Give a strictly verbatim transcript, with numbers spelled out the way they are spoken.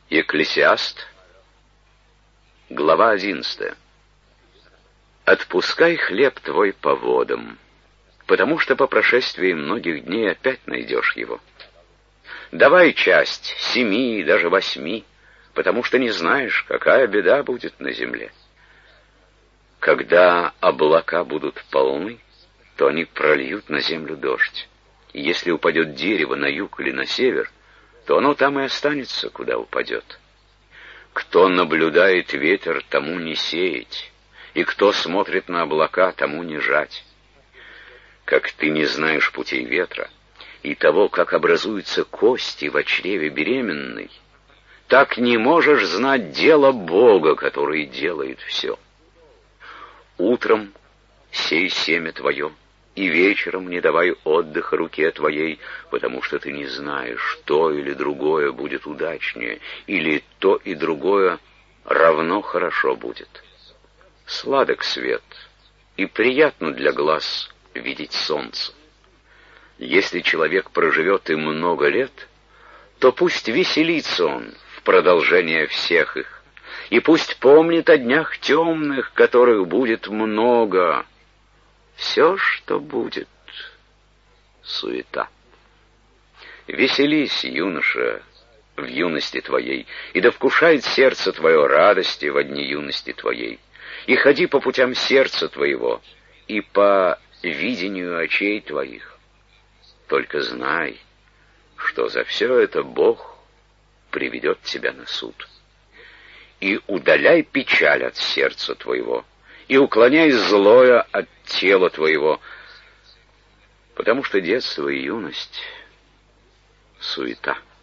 Екклесиаст, глава одиннадцатая. «Отпускай хлеб твой по водам, потому что по прошествии многих дней опять найдешь его. Давай часть семи и даже восьми, потому что не знаешь, какая беда будет на земле. Когда облака будут полны, то они прольют на землю дождь. И если упадет дерево на юг или на север, то оно там и останется, куда упадет. Кто наблюдает ветер, тому не сеять, и кто смотрит на облака, тому не жать. Как ты не знаешь путей ветра и того, как образуются кости в чреве беременной, так не можешь знать дело Бога, который делает все. Утром сей семя твое, и вечером не давай отдыха руке твоей, потому что ты не знаешь, то или другое будет удачнее, или то и другое равно хорошо будет. Сладок свет, и приятно для глаз видеть солнце. Если человек проживет и много лет, то пусть веселится он в продолжение всех их, и пусть помнит о днях темных, которых будет много. Все, что будет, суета. Веселись, юноша, в юности твоей, и да вкушает сердце твое радости во дни юности твоей, и ходи по путям сердца твоего, и по видению очей твоих. Только знай, что за все это Бог приведет тебя на суд. И удаляй печаль от сердца твоего, и уклоняй злое от тела твоего, потому что детство и юность — суета.